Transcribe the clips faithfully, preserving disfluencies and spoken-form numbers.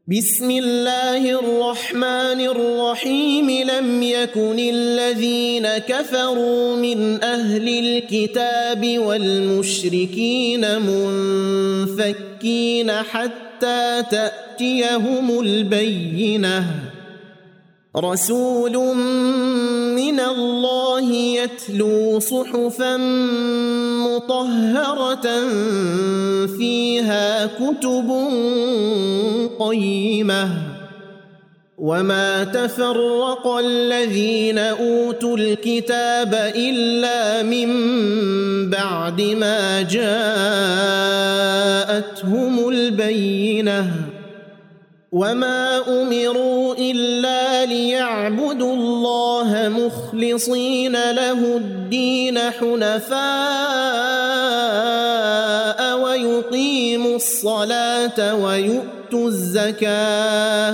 بسم الله الرحمن الرحيم لم يكن الذين كفروا من أهل الكتاب والمشركين منفكين حتى تأتيهم البينة رسول من الله يتلو صحفا مطهرة فيها كتب قيمة وما تفرق الذين أوتوا الكتاب إلا من بعد ما جاءتهم البينة وما أمروا إلا ليعبدوا الله مخلصين له الدين حنفاء ويقيموا الصلاة ويؤتوا الزكاة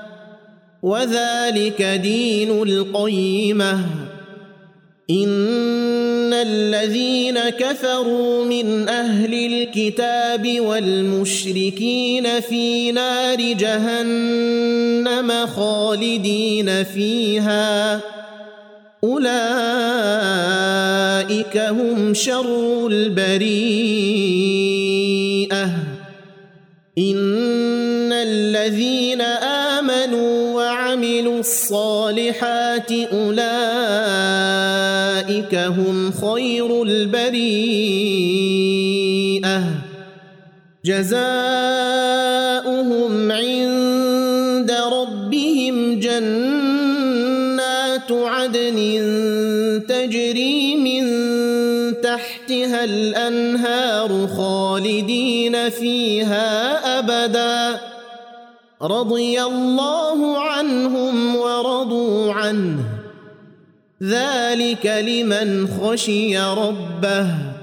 وذلك دين القيمة إن الذين كفروا من أهل الكتاب والمشركين في نار جهنم خالدين فيها أولئك هم شر البريئة إن الذين آمنوا وعملوا الصالحات أولئك هم خير البريئة جزاؤهم عند ربهم جنات عدن تجري من تحتها الأنهار خالدين فيها أبدا رضي الله عنهم ورضوا عنه ذلك لمن خشي ربه